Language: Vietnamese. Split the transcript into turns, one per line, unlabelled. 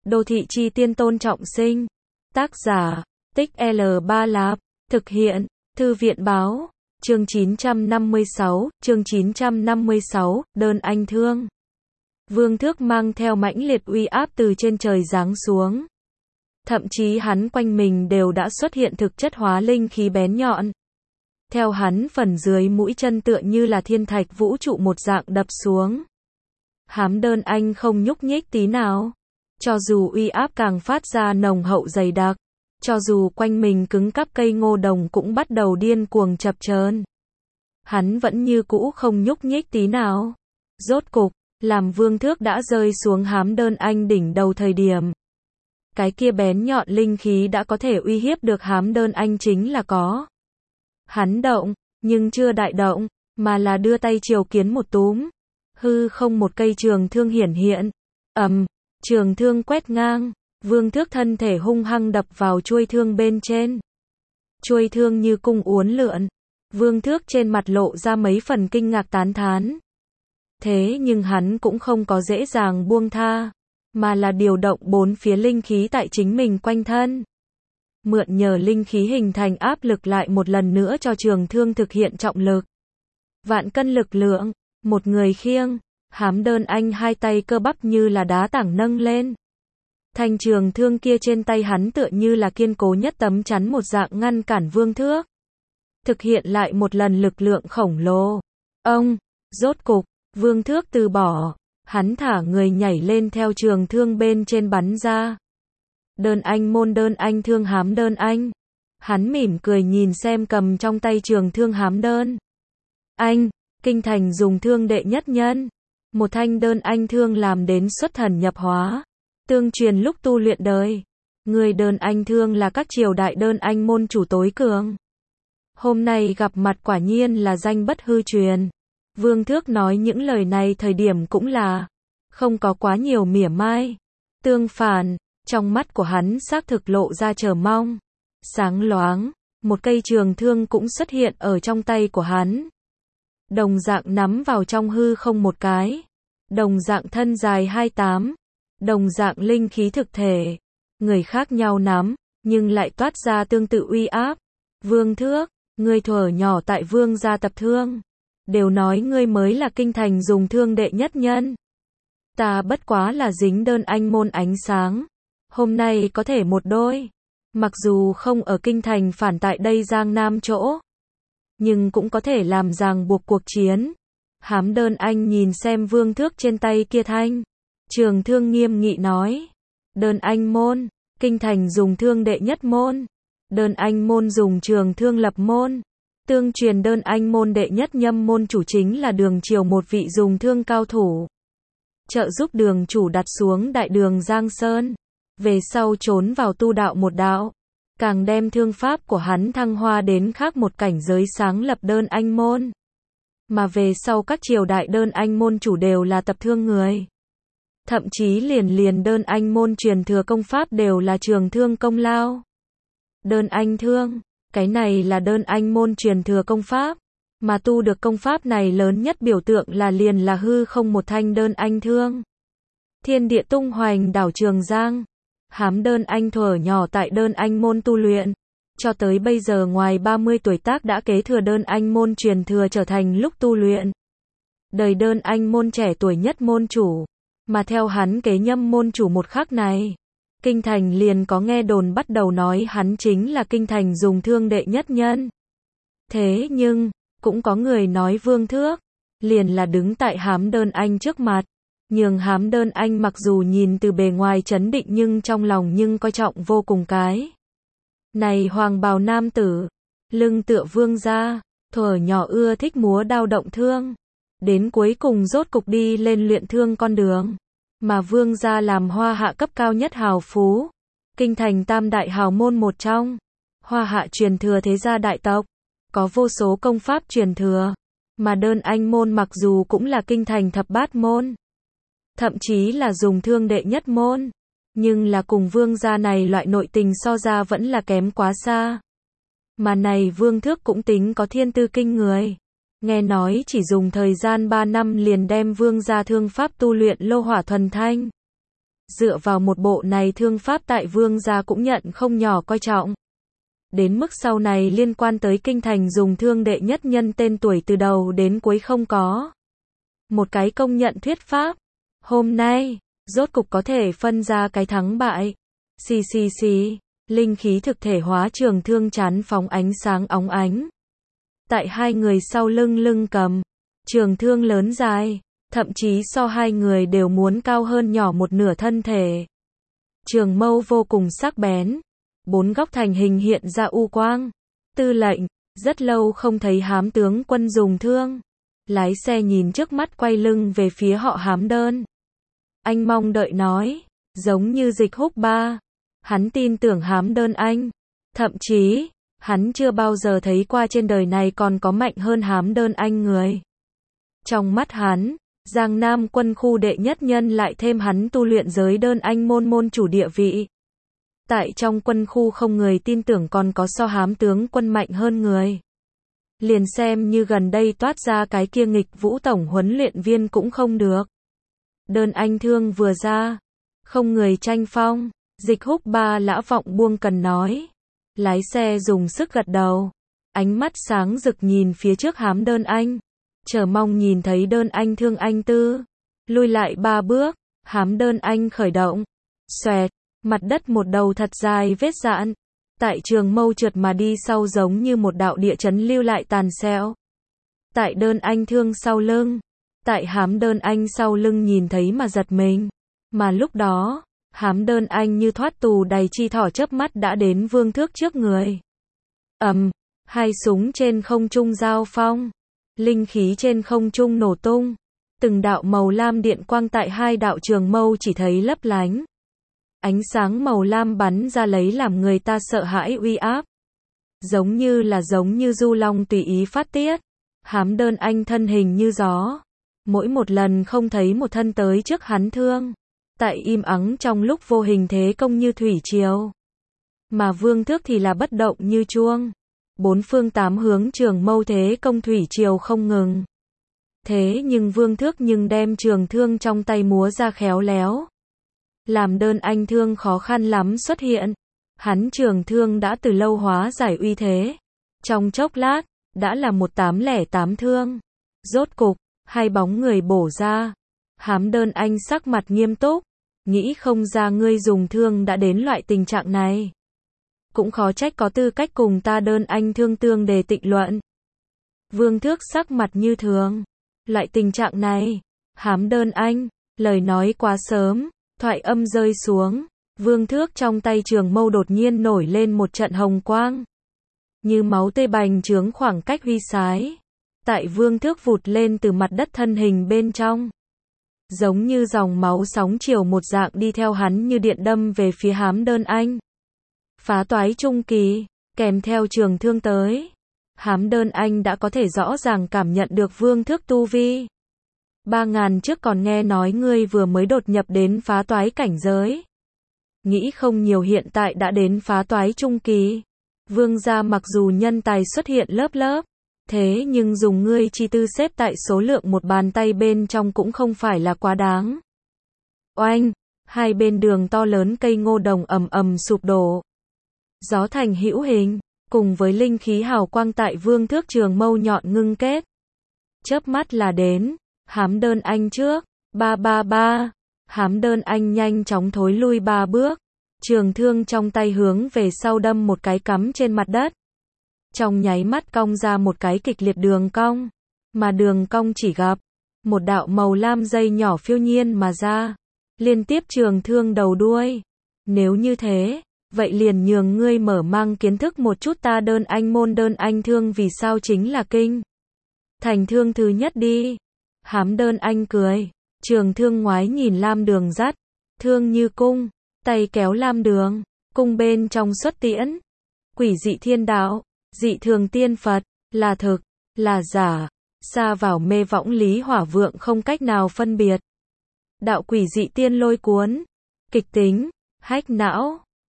Đô thị chi tiên Tôn Trọng Sinh. Tác giả, Tích L Ba Lạp. Thực hiện, Thư viện báo. Chương 956, đơn anh thương. Vương Thước mang theo mãnh liệt uy áp từ trên trời giáng xuống. Thậm chí hắn quanh mình đều đã xuất hiện thực chất hóa linh khí bén nhọn. Theo hắn phần dưới mũi chân tựa như là thiên thạch vũ trụ một dạng đập xuống. Hám Đơn Anh không nhúc nhích tí nào. Cho dù uy áp càng phát ra nồng hậu dày đặc, cho dù quanh mình cứng cáp cây ngô đồng cũng bắt đầu điên cuồng chập chờn, hắn vẫn như cũ không nhúc nhích tí nào. Rốt cục, làm Vương Thước đã rơi xuống Hám Đơn Anh đỉnh đầu thời điểm, cái kia bén nhọn linh khí đã có thể uy hiếp được Hám Đơn Anh chính là có. Hắn động, nhưng chưa đại động, mà là đưa tay triều kiến một túm. Hư không một cây trường thương hiển hiện. Trường thương quét ngang, Vương Thước thân thể hung hăng đập vào chuôi thương bên trên. Chuôi thương như cung uốn lượn. Vương Thước trên mặt lộ ra mấy phần kinh ngạc tán thán. Thế nhưng hắn cũng không có dễ dàng buông tha, mà là điều động bốn phía linh khí tại chính mình quanh thân. Mượn nhờ linh khí hình thành áp lực lại một lần nữa cho trường thương thực hiện trọng lực. Vạn cân lực lượng, một người khiêng. Hám Đơn Anh hai tay cơ bắp như là đá tảng nâng lên. Thanh trường thương kia trên tay hắn tựa như là kiên cố nhất tấm chắn một dạng ngăn cản Vương Thước. Thực hiện lại một lần lực lượng khổng lồ. Rốt cục, Vương Thước từ bỏ. Hắn thả người nhảy lên theo trường thương bên trên bắn ra. Đơn anh môn đơn anh thương Hám Đơn Anh. Hắn mỉm cười nhìn xem cầm trong tay trường thương Hám Đơn Anh, kinh thành dùng thương đệ nhất nhân. Một thanh đơn anh thương làm đến xuất thần nhập hóa, tương truyền lúc tu luyện đời. Người đơn anh thương là các triều đại đơn anh môn chủ tối cường. Hôm nay gặp mặt quả nhiên là danh bất hư truyền. Vương Thước nói những lời này thời điểm cũng là không có quá nhiều mỉa mai. Tương phản, trong mắt của hắn xác thực lộ ra chờ mong. Sáng loáng, một cây trường thương cũng xuất hiện ở trong tay của hắn. Đồng dạng nắm vào trong hư không một cái. Đồng dạng thân dài 28. Đồng dạng linh khí thực thể. Người khác nhau nắm, nhưng lại toát ra tương tự uy áp. Vương Thước, ngươi thuở nhỏ tại Vương gia tập thương. Đều nói ngươi mới là kinh thành dùng thương đệ nhất nhân. Ta bất quá là dính đơn anh môn ánh sáng. Hôm nay có thể một đôi. Mặc dù không ở kinh thành phản tại đây Giang Nam chỗ, nhưng cũng có thể làm ràng buộc cuộc chiến. Hám Đơn Anh nhìn xem Vương Thước trên tay kia thanh trường thương nghiêm nghị nói. Đơn anh môn, kinh thành dùng thương đệ nhất môn. Đơn anh môn dùng trường thương lập môn. Tương truyền đơn anh môn đệ nhất nhâm môn chủ chính là Đường Triều một vị dùng thương cao thủ. Trợ giúp đường chủ đặt xuống đại đường Giang Sơn. Về sau trốn vào tu đạo một đạo. Càng đem thương pháp của hắn thăng hoa đến khác một cảnh giới sáng lập đơn anh môn. Mà về sau các triều đại đơn anh môn chủ đều là tập thương người. Thậm chí liền đơn anh môn truyền thừa công pháp đều là trường thương công lao. Đơn anh thương, cái này là đơn anh môn truyền thừa công pháp. Mà tu được công pháp này lớn nhất biểu tượng là hư không một thanh đơn anh thương. Thiên địa tung hoành đảo Trường Giang. Hám Đơn Anh thuở nhỏ tại đơn anh môn tu luyện. Cho tới bây giờ ngoài 30 tuổi tác đã kế thừa đơn anh môn truyền thừa trở thành lúc tu luyện. Đời đơn anh môn trẻ tuổi nhất môn chủ. Mà theo hắn kế nhâm môn chủ một khắc này, kinh thành liền có nghe đồn bắt đầu nói hắn chính là kinh thành dùng thương đệ nhất nhân. Thế nhưng, cũng có người nói Vương Thước liền là đứng tại Hám Đơn Anh trước mặt. Nhưng Hám Đơn Anh mặc dù nhìn từ bề ngoài trấn định nhưng trong lòng nhưng coi trọng vô cùng cái. Này hoàng bào nam tử, lưng tựa vương gia, thuở nhỏ ưa thích múa đao động thương. Đến cuối cùng rốt cục đi lên luyện thương con đường. Mà vương gia làm hoa hạ cấp cao nhất hào phú. Kinh thành tam đại hào môn một trong. Hoa hạ truyền thừa thế gia đại tộc. Có vô số công pháp truyền thừa. Mà đơn anh môn mặc dù cũng là kinh thành thập bát môn. Thậm chí là dùng thương đệ nhất môn. Nhưng là cùng vương gia này loại nội tình so ra vẫn là kém quá xa. Mà này Vương Thước cũng tính có thiên tư kinh người. Nghe nói chỉ dùng thời gian 3 năm liền đem vương gia thương pháp tu luyện lô hỏa thuần thanh. dựa vào một bộ này thương pháp tại Vương gia cũng nhận không nhỏ coi trọng. Đến mức sau này liên quan tới kinh thành dùng thương đệ nhất nhân tên tuổi từ đầu đến cuối không có một cái công nhận thuyết pháp. Hôm nay, rốt cục có thể phân ra cái thắng bại. Xì, linh khí thực thể hóa trường thương chán phóng ánh sáng óng ánh. Tại hai người sau lưng cầm, trường thương lớn dài, thậm chí so hai người đều muốn cao hơn nhỏ một nửa thân thể. Trường mâu vô cùng sắc bén, bốn góc thành hình hiện ra u quang. Tư lệnh, rất lâu không thấy Hám tướng quân dùng thương. Lái xe nhìn trước mắt quay lưng về phía họ Hám Đơn. Anh mong đợi nói, giống như Dịch Húc Ba. Hắn tin tưởng Hám Đơn anh. Thậm chí, hắn chưa bao giờ thấy qua trên đời này còn có mạnh hơn Hám Đơn anh người. Trong mắt hắn, Giang Nam quân khu đệ nhất nhân lại thêm hắn tu luyện giới đơn anh môn chủ địa vị. Tại trong quân khu không người tin tưởng còn có so Hám tướng quân mạnh hơn người. Liền xem như gần đây toát ra cái kia nghịch vũ tổng huấn luyện viên cũng không được. Đơn anh thương vừa ra, không người tranh phong. Dịch Húc Ba lã vọng buông cần nói. Lái xe dùng sức gật đầu. Ánh mắt sáng rực nhìn phía trước Hám Đơn anh. Chờ mong nhìn thấy Đơn anh thương anh tư. Lui lại 3 bước. Hám Đơn anh khởi động. Xoẹt. Mặt đất một đầu thật dài vết dạn. Tại trường mâu trượt mà đi sau giống như một đạo địa chấn lưu lại tàn xẹo. Tại Đơn anh thương sau lưng. Tại Hám Đơn anh sau lưng nhìn thấy mà giật mình. Mà lúc đó, Hám Đơn anh như thoát tù đầy chi thỏ chớp mắt đã đến Vương Thước trước người. Hai súng trên không trung giao phong. Linh khí trên không trung nổ tung. Từng đạo màu lam điện quang tại hai đạo trường mâu chỉ thấy lấp lánh. Ánh sáng màu lam bắn ra lấy làm người ta sợ hãi uy áp. Giống như du long tùy ý phát tiết. Hám Đơn anh thân hình như gió. Mỗi một lần không thấy một thân tới trước hắn thương. Tại im ắng trong lúc vô hình thế công như thủy triều. Mà Vương Thước thì là bất động như chuông. Bốn phương tám hướng trường mâu thế công thủy triều không ngừng. Thế nhưng Vương Thước đem trường thương trong tay múa ra khéo léo. Làm Đơn anh thương khó khăn lắm xuất hiện. Hắn trường thương đã từ lâu hóa giải uy thế. Trong chốc lát, đã là 1808 thương. Rốt cục, hai bóng người bổ ra. Hám Đơn anh sắc mặt nghiêm túc. Nghĩ không ra ngươi dùng thương đã đến loại tình trạng này. Cũng khó trách có tư cách cùng ta Đơn anh thương tương đề tịnh luận. Vương Thước sắc mặt như thường. Loại tình trạng này. Hám Đơn anh, lời nói quá sớm. Thoại âm rơi xuống. Vương Thước trong tay trường mâu đột nhiên nổi lên một trận hồng quang. Như máu tê bành trướng khoảng cách huy sái. Tại Vương Thước vụt lên từ mặt đất thân hình bên trong. Giống như dòng máu sóng chiều một dạng đi theo hắn như điện đâm về phía Hám Đơn anh. Phá toái trung kỳ, kèm theo trường thương tới. Hám Đơn anh đã có thể rõ ràng cảm nhận được Vương Thước tu vi. 3000 trước còn nghe nói ngươi vừa mới đột nhập đến phá toái cảnh giới. Nghĩ không nhiều hiện tại đã đến phá toái trung kỳ. Vương gia mặc dù nhân tài xuất hiện lớp lớp. Thế nhưng dùng ngươi chi tư xếp tại số lượng một bàn tay bên trong cũng không phải là quá đáng. Oanh, hai bên đường to lớn cây ngô đồng ầm sụp đổ. Gió thành hữu hình, cùng với linh khí hào quang tại Vương Thước trường mâu nhọn ngưng kết. Chớp mắt là đến, Hám Đơn anh trước, ba. Hám Đơn anh nhanh chóng thối lui 3 bước. Trường thương trong tay hướng về sau đâm một cái cắm trên mặt đất. Trong nháy mắt cong ra một cái kịch liệt đường cong. Mà đường cong chỉ gặp một đạo màu lam dây nhỏ phiêu nhiên mà ra. Liên tiếp trường thương đầu đuôi. Nếu như thế, vậy liền nhường ngươi mở mang kiến thức một chút ta Đơn anh thương vì sao chính là kinh thành thương thứ nhất đi. Hám Đơn anh cười. Trường thương ngoái nhìn lam đường dắt. Thương như cung. Tay kéo lam đường. Cung bên trong xuất tiễn. Quỷ dị thiên đạo. Dị thường tiên Phật. Là thực. Là giả. Xa vào mê võng lý hỏa vượng không cách nào phân biệt. Đạo quỷ dị tiên lôi cuốn. Kịch tính. Hách não.